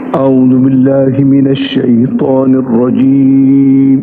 أعوذ بالله من الشيطان الرجيم.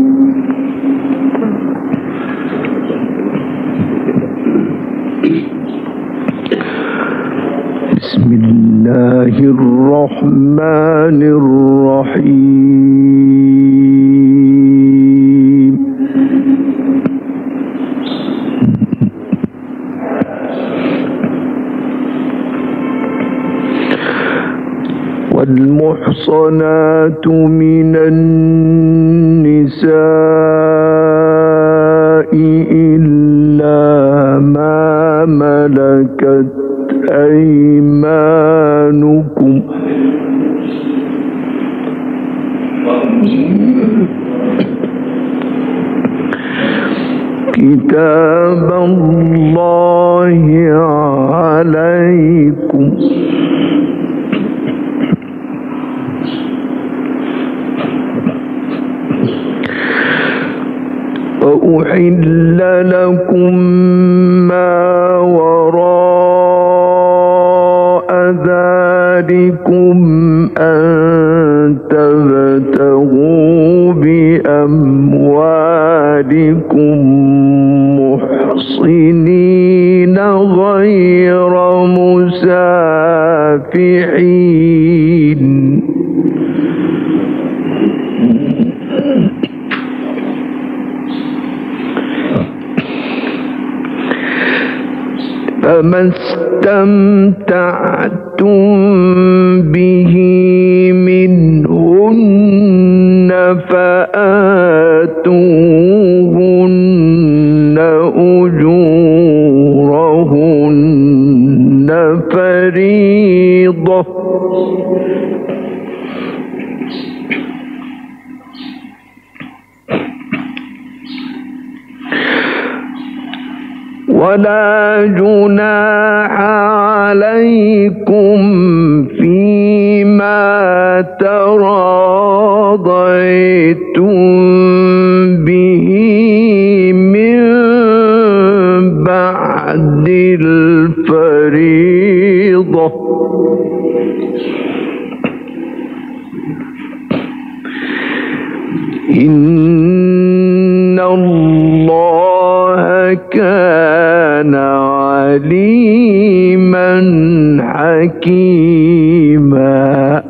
بسم الله الرحمن الرحيم. والمحصنات من النساء إلا ما ملكت أيمانكم كتاب الله عليكم. وأحل لكم ما وراء ذلكم أن تبتغوا بأموالكم محصنين غير مسافحين. فما استمتعتم به منهن فآتوهن أجورهن فريضة ولا جناح عليكم فيما تراضيتم به من بعد الفريضة. إن الله كان عليما حكيما.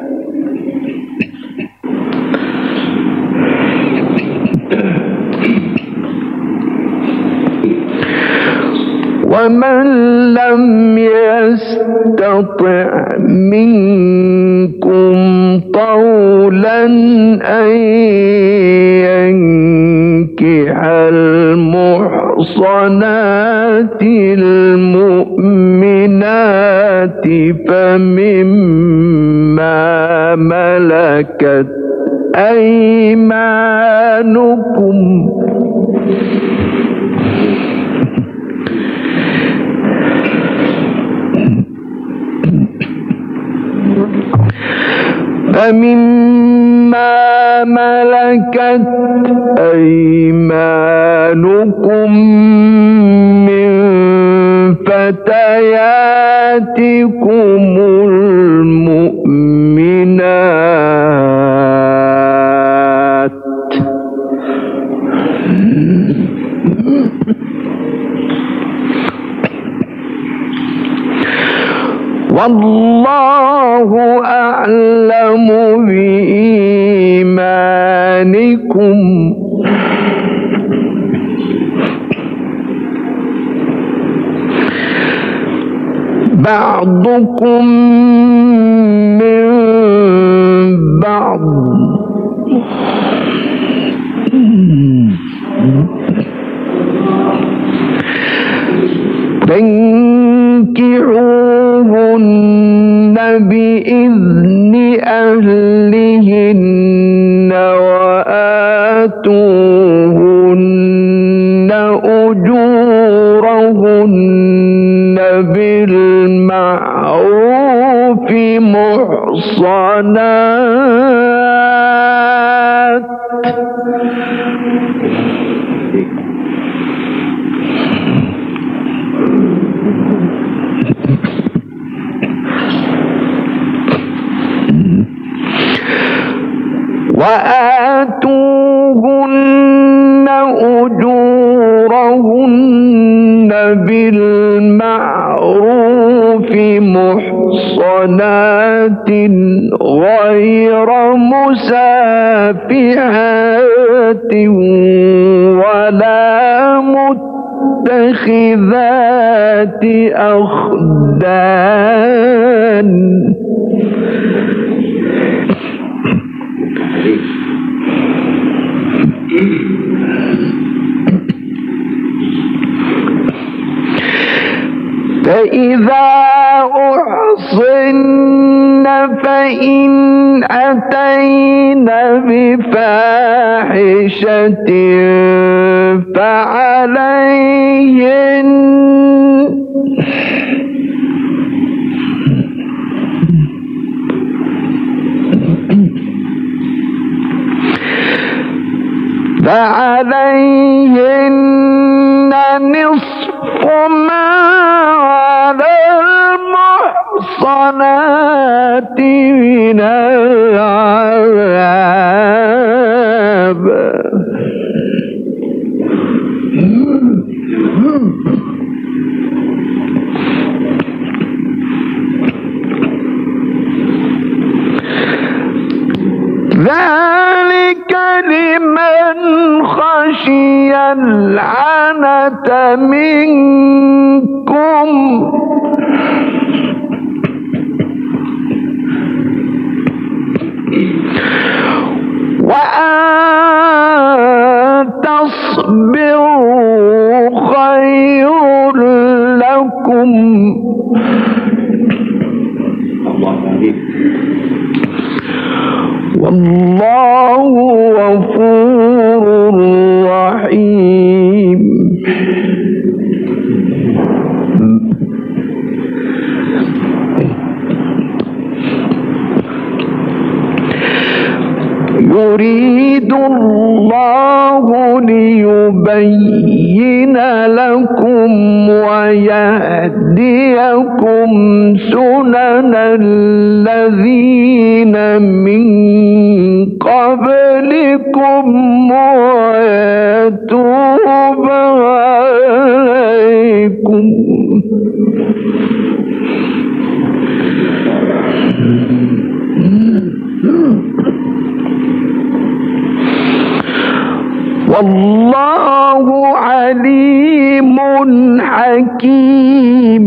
ومن لم يستطع منكم طولا أن ينكح المحصنات المؤمنات فمما ملكت أيمانكم من فتياتكم المؤمنات والله أعلم بإيمانكم بعضكم من بعض فانكحوهن بإذن أهلهن وآتوهن أجورهن بالمعروف محصنات وآتوهن أجورهن بالمعروف محصنات غير مسافحات ولا متخذات أخدان فإذا أحصن فإن أتين بفاحشة فعليهن نصف ما على المحصنات من العذاب ذلك لمن خشي العنة منكم وأن تصبروا خير لكم والله غفور رحيم. يريد الله ليبين لكم ويهديكم سنن الذين من قبلكم ويتوب عليكم والله عليم حكيم.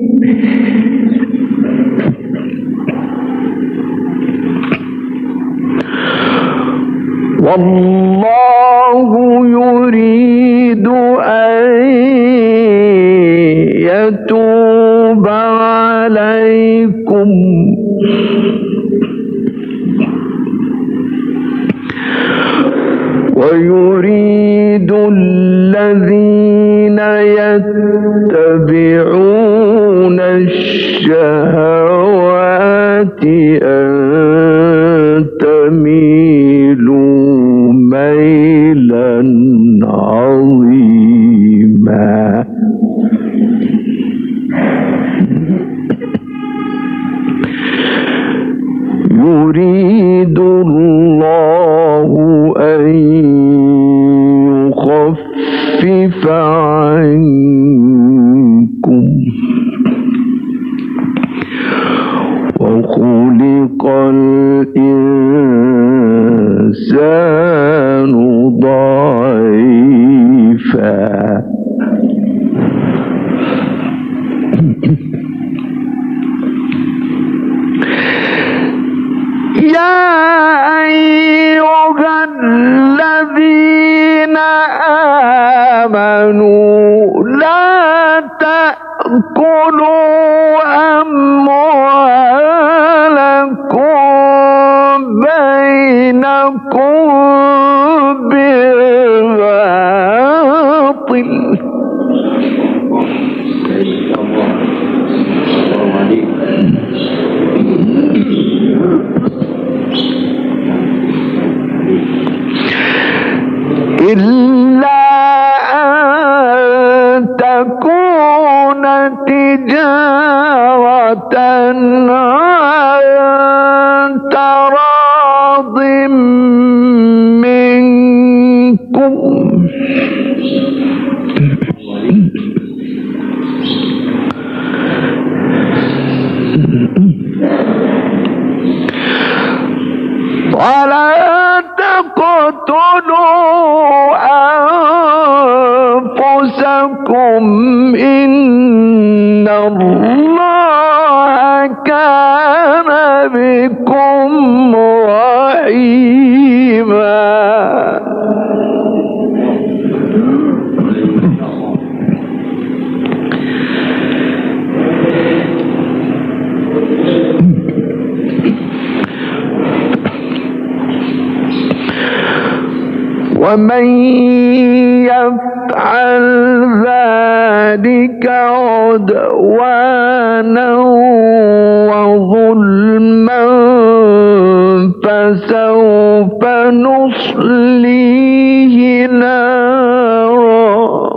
والله يريد أن يتوب عليكم ويريد الذين يتبعون الشهوات أن تميلوا ميلا عظيما. يريد الله أن يخفف عنكم وخلق الإنسان ضعيفا. يا أيها الذين آمنوا لا تأكلوا أموالكم بينكم بالباطل إلا أن تكون تجارة ولا تقتلوا أنفسكم إن الله كان بكم رحيما. ومن يفعل ذلك عدوانا وظلما فسوف نصليه نارا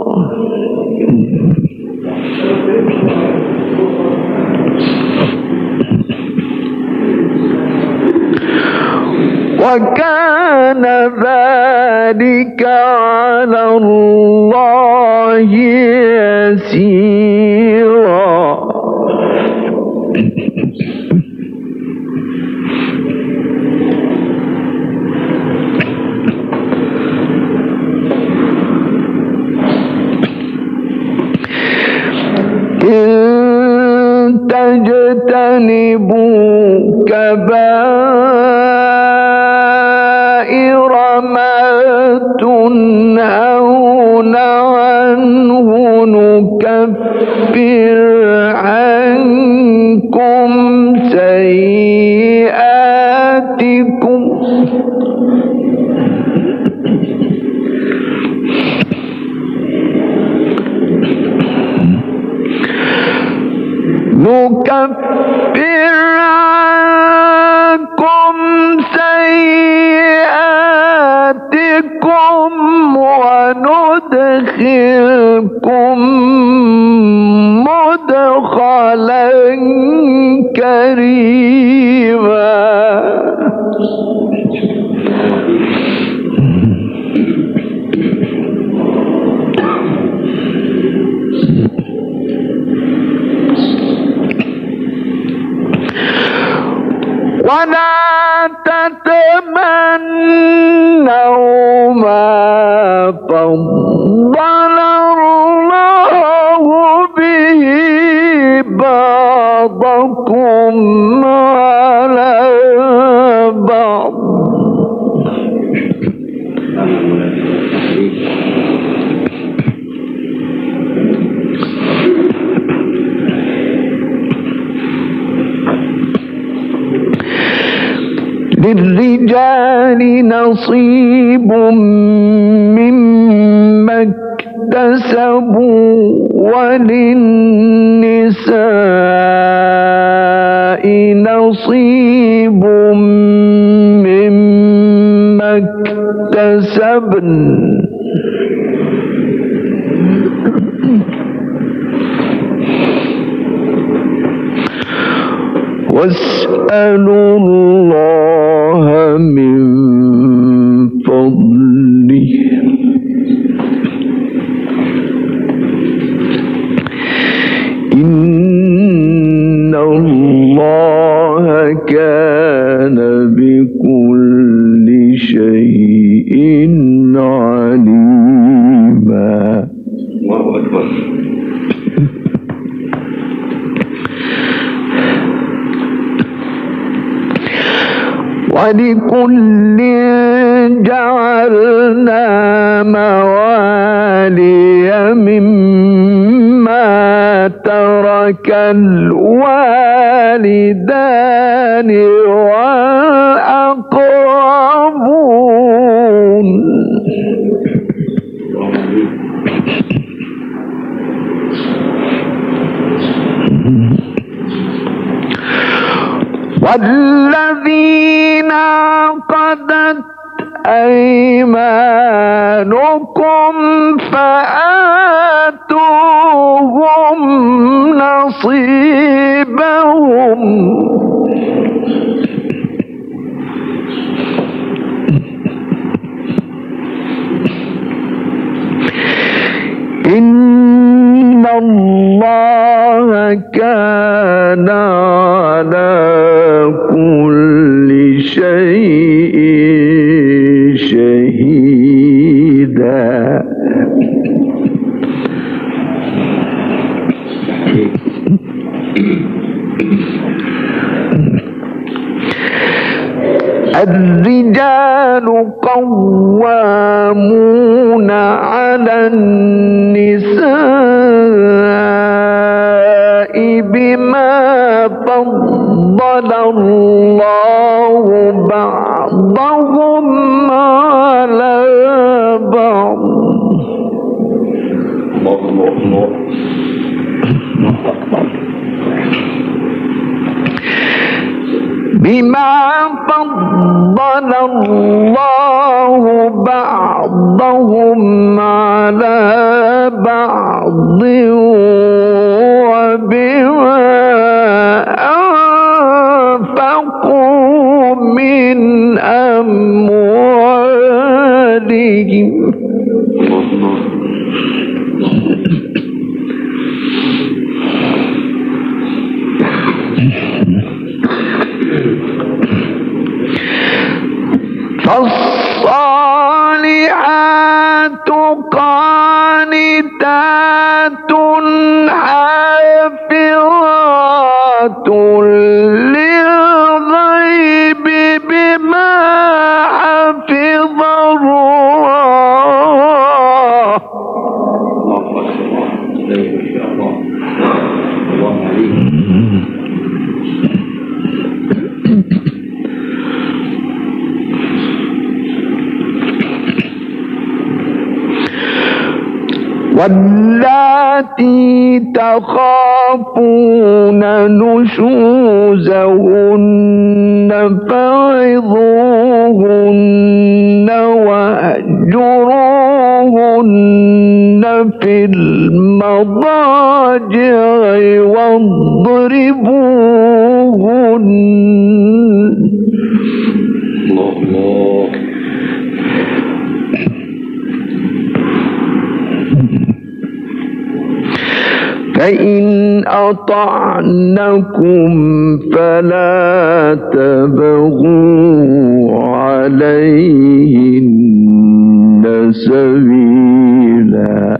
وكان ذلك على الله يسيرا. إن تجتنبوا كبائر ما تنهون عنه نكفر عنكم سيئاتكم وندخلكم مدخلا كريما. ولا تتمنوا ما فضل الله به بعضكم على بعض للرجال نصيب مما اكتسبوا وللنساء نصيب مما اكتسبن واسألوا الله من فضله إن الله كان بكل شيء عليما. الله أكبر. ولكل جعلنا موالي مما ترك الوالدان والأقربون والذين عقدت أيمانكم فآتوهم نصيبهم إن الله كان على كل شيء الرجال قوامون على النساء بما فضل الله بعضهم على بعض بما فضل الله بعضهم على بعض وبما أنفقوا من أموالهم فالصالحات قانتات حافظات للغيب بما حفظ الله واللاتي تخافون نشوزهن فعظوهن واهجروهن في المضاجع واضربوهن فإن أطعنكم فلا تبغوا عليهن سبيلا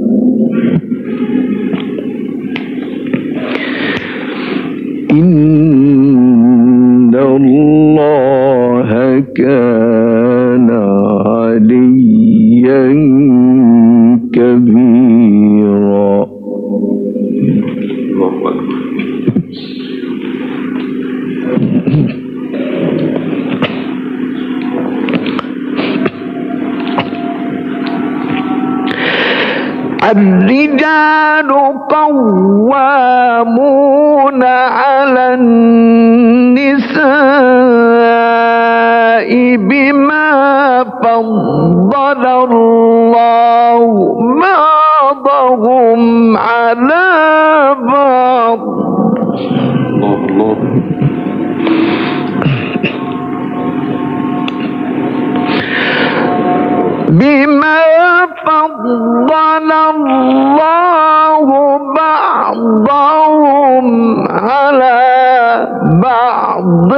إن الله كان عليا كبيرا الرجال قوامون على النساء بما فضل الله بعضهم على بعض بما فضل الله بعضهم على بعض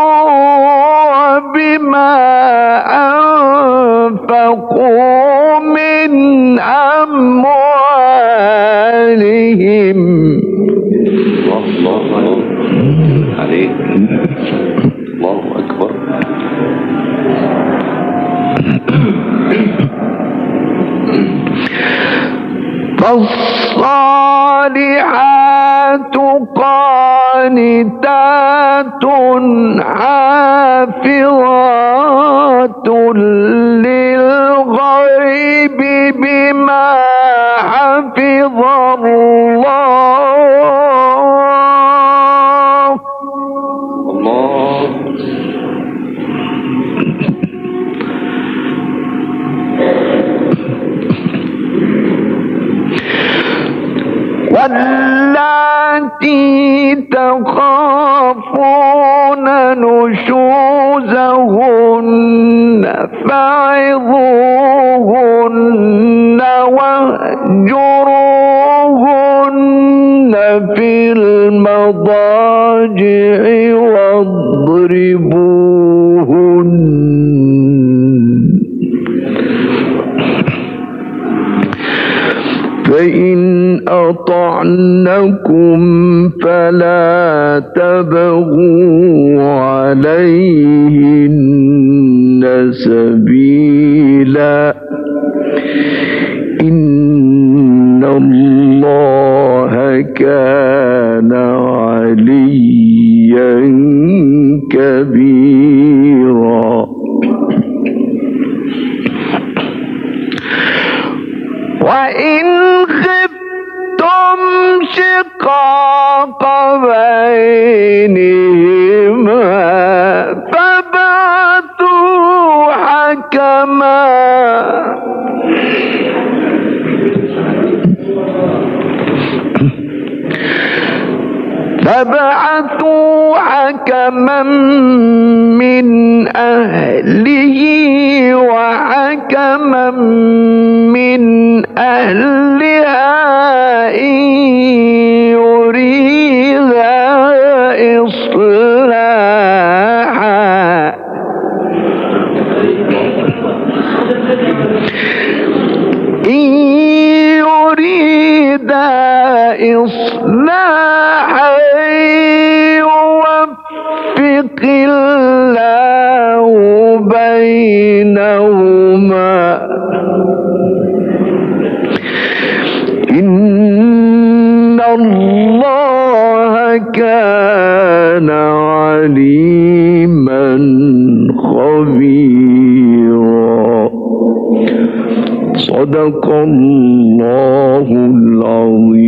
وبما أنفقوا من أموالهم الله عليك الله أكبر فالصالحات قانتات حافظات للغيب بما حفظ الله واللاتي تخافون نشوزهن فعظوهن واهجروهن في المضاجع واضربوهن فإن أطعنكم فلا تبغوا عليهن كبيرا وإن خفتم شقاق بينهما فابعثوا حكما من أهله وحكما من أهلها إن يريدا إصلاحا يوفق الله بينهما إن الله كان عليما خبيرا. صدق الله العظيم.